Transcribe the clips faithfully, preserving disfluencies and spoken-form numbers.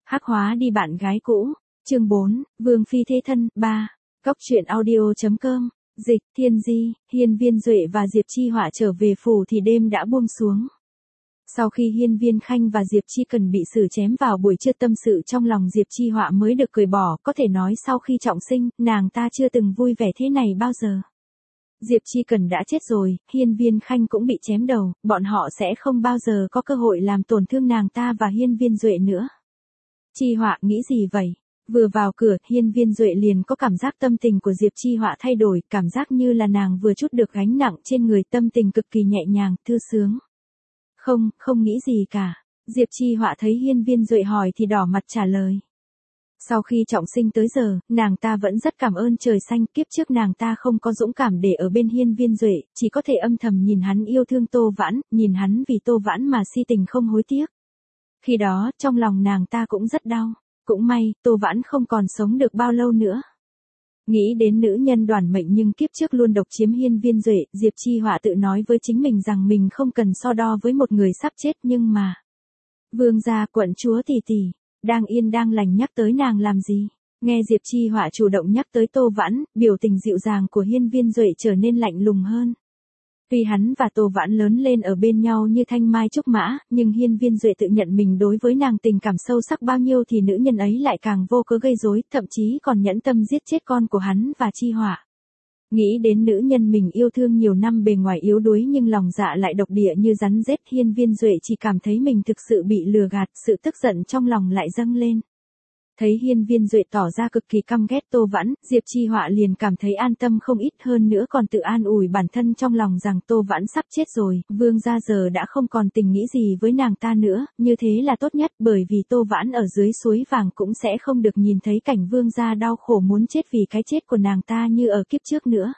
Hắc hóa đi bạn gái cũ. Chương bốn, Vương phi thế thân. Ba. Cóc truyện audio chấm com. Dịch, Thiên Di, Hiên Viên Duệ và Diệp Chi Họa trở về phủ thì đêm đã buông xuống. Sau khi Hiên Viên Khanh và Diệp Chi Cần bị xử chém vào buổi trưa, tâm sự trong lòng Diệp Chi Họa mới được cởi bỏ, có thể nói sau khi trọng sinh, nàng ta chưa từng vui vẻ thế này bao giờ. Diệp Chi Cần đã chết rồi, Hiên Viên Khanh cũng bị chém đầu, bọn họ sẽ không bao giờ có cơ hội làm tổn thương nàng ta và Hiên Viên Duệ nữa. Chi Họa nghĩ gì vậy? Vừa vào cửa, Hiên Viên Duệ liền có cảm giác tâm tình của Diệp Chi Họa thay đổi, cảm giác như là nàng vừa trút được gánh nặng trên người, tâm tình cực kỳ nhẹ nhàng, thư sướng. Không, không nghĩ gì cả. Diệp Chi Họa thấy Hiên Viên Duệ hỏi thì đỏ mặt trả lời. Sau khi trọng sinh tới giờ, nàng ta vẫn rất cảm ơn trời xanh, kiếp trước nàng ta không có dũng cảm để ở bên Hiên Viên Duệ, chỉ có thể âm thầm nhìn hắn yêu thương Tô Vãn, nhìn hắn vì Tô Vãn mà si tình không hối tiếc. Khi đó, trong lòng nàng ta cũng rất đau. Cũng may, Tô Vãn không còn sống được bao lâu nữa. Nghĩ đến nữ nhân đoản mệnh nhưng kiếp trước luôn độc chiếm Hiên Viên Duệ, Diệp Chi Họa tự nói với chính mình rằng mình không cần so đo với một người sắp chết, nhưng mà... Vương gia, quận chúa tỷ tỷ, đang yên đang lành nhắc tới nàng làm gì? Nghe Diệp Chi Họa chủ động nhắc tới Tô Vãn, biểu tình dịu dàng của Hiên Viên Duệ trở nên lạnh lùng hơn. Tuy hắn và Tô Vãn lớn lên ở bên nhau như thanh mai trúc mã, nhưng Hiên Viên Duệ tự nhận mình đối với nàng tình cảm sâu sắc bao nhiêu thì nữ nhân ấy lại càng vô cớ gây rối, thậm chí còn nhẫn tâm giết chết con của hắn và Chi Họa. Nghĩ đến nữ nhân mình yêu thương nhiều năm bề ngoài yếu đuối nhưng lòng dạ lại độc địa như rắn rết, Hiên Viên Duệ chỉ cảm thấy mình thực sự bị lừa gạt, sự tức giận trong lòng lại dâng lên. Thấy Hiên Viên Duệ tỏ ra cực kỳ căm ghét Tô Vãn, Diệp Chi Họa liền cảm thấy an tâm không ít, hơn nữa còn tự an ủi bản thân trong lòng rằng Tô Vãn sắp chết rồi, Vương gia giờ đã không còn tình nghĩ gì với nàng ta nữa, như thế là tốt nhất, bởi vì Tô Vãn ở dưới suối vàng cũng sẽ không được nhìn thấy cảnh Vương gia đau khổ muốn chết vì cái chết của nàng ta như ở kiếp trước nữa.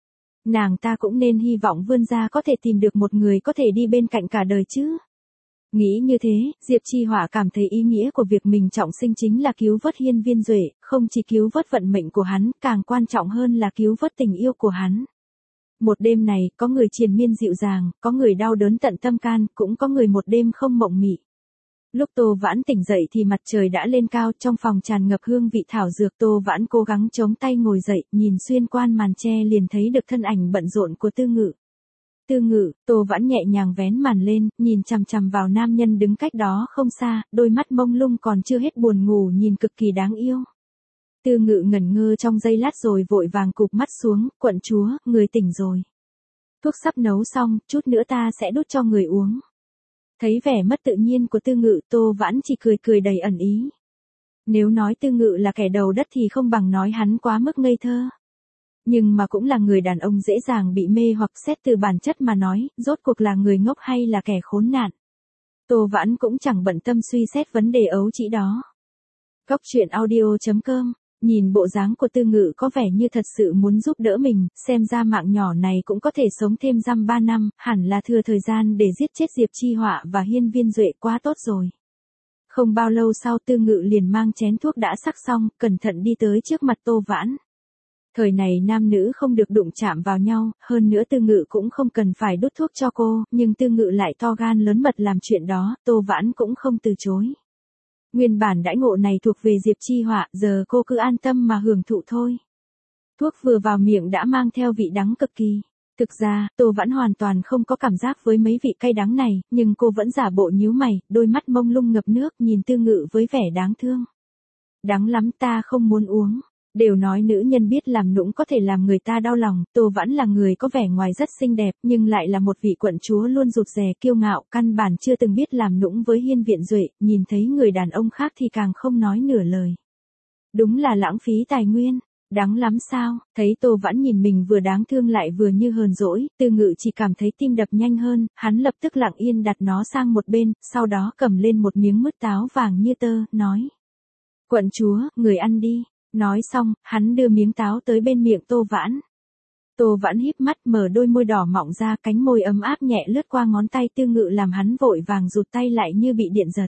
Nàng ta cũng nên hy vọng Vương gia có thể tìm được một người có thể đi bên cạnh cả đời chứ. Nghĩ như thế, Diệp Chi Họa cảm thấy ý nghĩa của việc mình trọng sinh chính là cứu vớt Hiên Viên Duệ, không chỉ cứu vớt vận mệnh của hắn, càng quan trọng hơn là cứu vớt tình yêu của hắn. Một đêm này, có người triền miên dịu dàng, có người đau đớn tận tâm can, cũng có người một đêm không mộng mị. Lúc Tô Vãn tỉnh dậy thì mặt trời đã lên cao, trong phòng tràn ngập hương vị thảo dược. Tô Vãn cố gắng chống tay ngồi dậy, nhìn xuyên qua màn che liền thấy được thân ảnh bận rộn của Tư Ngự. Tư Ngự, Tô Vãn nhẹ nhàng vén màn lên, nhìn chằm chằm vào nam nhân đứng cách đó không xa, đôi mắt mông lung còn chưa hết buồn ngủ nhìn cực kỳ đáng yêu. Tư Ngự ngẩn ngơ trong giây lát rồi vội vàng cụp mắt xuống, quận chúa, người tỉnh rồi. Thuốc sắp nấu xong, chút nữa ta sẽ đút cho người uống. Thấy vẻ mất tự nhiên của Tư Ngự, Tô Vãn chỉ cười cười đầy ẩn ý. Nếu nói Tư Ngự là kẻ đầu đất thì không bằng nói hắn quá mức ngây thơ. Nhưng mà cũng là người đàn ông dễ dàng bị mê hoặc, xét từ bản chất mà nói, rốt cuộc là người ngốc hay là kẻ khốn nạn. Tô Vãn cũng chẳng bận tâm suy xét vấn đề ấu trĩ đó. Cóc truyện audio chấm com, nhìn bộ dáng của Tư Ngự có vẻ như thật sự muốn giúp đỡ mình, xem ra mạng nhỏ này cũng có thể sống thêm dăm ba năm, hẳn là thừa thời gian để giết chết Diệp Chi Họa và Hiên Viên Duệ, quá tốt rồi. Không bao lâu sau Tư Ngự liền mang chén thuốc đã sắc xong, cẩn thận đi tới trước mặt Tô Vãn. Thời này nam nữ không được đụng chạm vào nhau, hơn nữa Tư Ngự cũng không cần phải đút thuốc cho cô, nhưng Tư Ngự lại to gan lớn mật làm chuyện đó, Tô Vãn cũng không từ chối. Nguyên bản đãi ngộ này thuộc về Diệp Chi Họa, giờ cô cứ an tâm mà hưởng thụ thôi. Thuốc vừa vào miệng đã mang theo vị đắng cực kỳ. Thực ra, Tô Vãn hoàn toàn không có cảm giác với mấy vị cay đắng này, nhưng cô vẫn giả bộ nhíu mày, đôi mắt mông lung ngập nước nhìn Tư Ngự với vẻ đáng thương. Đắng lắm, ta không muốn uống. Đều nói nữ nhân biết làm nũng có thể làm người ta đau lòng, Tô Vãn là người có vẻ ngoài rất xinh đẹp, nhưng lại là một vị quận chúa luôn rụt rè kiêu ngạo, căn bản chưa từng biết làm nũng với Hiên Viên Duệ, nhìn thấy người đàn ông khác thì càng không nói nửa lời. Đúng là lãng phí tài nguyên, đắng lắm sao? Thấy Tô Vãn nhìn mình vừa đáng thương lại vừa như hờn dỗi, Tư Ngự chỉ cảm thấy tim đập nhanh hơn, hắn lập tức lặng yên đặt nó sang một bên, sau đó cầm lên một miếng mứt táo vàng như tơ, nói: "Quận chúa, người ăn đi." Nói xong, hắn đưa miếng táo tới bên miệng Tô Vãn. Tô Vãn híp mắt mở đôi môi đỏ mọng ra, cánh môi ấm áp nhẹ lướt qua ngón tay Tư Ngự làm hắn vội vàng rụt tay lại như bị điện giật.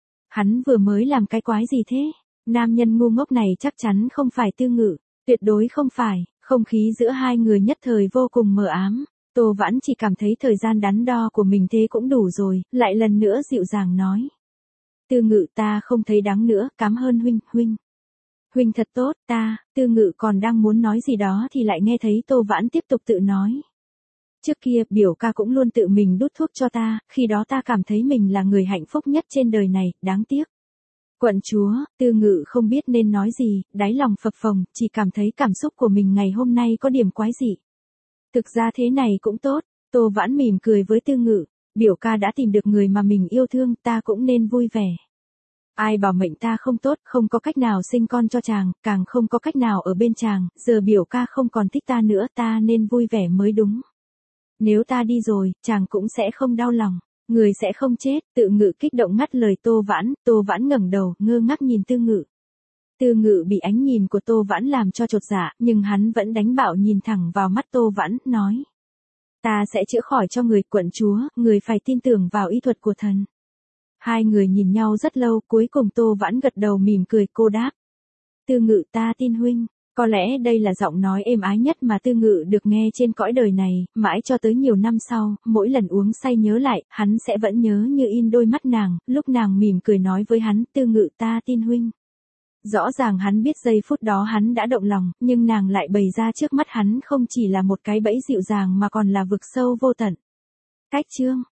Hắn vừa mới làm cái quái gì thế? Nam nhân ngu ngốc này chắc chắn không phải Tư Ngự, tuyệt đối không phải, không khí giữa hai người nhất thời vô cùng mờ ám. Tô Vãn chỉ cảm thấy thời gian đắn đo của mình thế cũng đủ rồi, lại lần nữa dịu dàng nói: Tư Ngự ta không thấy đáng nữa, cảm ơn huynh, huynh. Huynh thật tốt, ta, Tư Ngự còn đang muốn nói gì đó thì lại nghe thấy Tô Vãn tiếp tục tự nói. Trước kia, biểu ca cũng luôn tự mình đút thuốc cho ta, khi đó ta cảm thấy mình là người hạnh phúc nhất trên đời này, đáng tiếc. Quận chúa, Tư Ngự không biết nên nói gì, đáy lòng phập phồng, chỉ cảm thấy cảm xúc của mình ngày hôm nay có điểm quái dị. Thực ra thế này cũng tốt, Tô Vãn mỉm cười với Tư Ngự, biểu ca đã tìm được người mà mình yêu thương, ta cũng nên vui vẻ. Ai bảo mệnh ta không tốt, không có cách nào sinh con cho chàng, càng không có cách nào ở bên chàng, giờ biểu ca không còn thích ta nữa, ta nên vui vẻ mới đúng. Nếu ta đi rồi, chàng cũng sẽ không đau lòng, người sẽ không chết. Tự Ngự kích động ngắt lời Tô Vãn, Tô Vãn ngẩng đầu, ngơ ngác nhìn Tư Ngự. Tư Ngự bị ánh nhìn của Tô Vãn làm cho chột dạ, nhưng hắn vẫn đánh bạo nhìn thẳng vào mắt Tô Vãn, nói. Ta sẽ chữa khỏi cho người, quận chúa, người phải tin tưởng vào y thuật của thần. Hai người nhìn nhau rất lâu, cuối cùng Tô Vãn gật đầu mỉm cười, cô đáp. Tư Ngự ta tin huynh. Có lẽ đây là giọng nói êm ái nhất mà Tư Ngự được nghe trên cõi đời này, mãi cho tới nhiều năm sau, mỗi lần uống say nhớ lại, hắn sẽ vẫn nhớ như in đôi mắt nàng, lúc nàng mỉm cười nói với hắn, Tư Ngự ta tin huynh. Rõ ràng hắn biết giây phút đó hắn đã động lòng, nhưng nàng lại bày ra trước mắt hắn không chỉ là một cái bẫy dịu dàng mà còn là vực sâu vô tận. Cách chương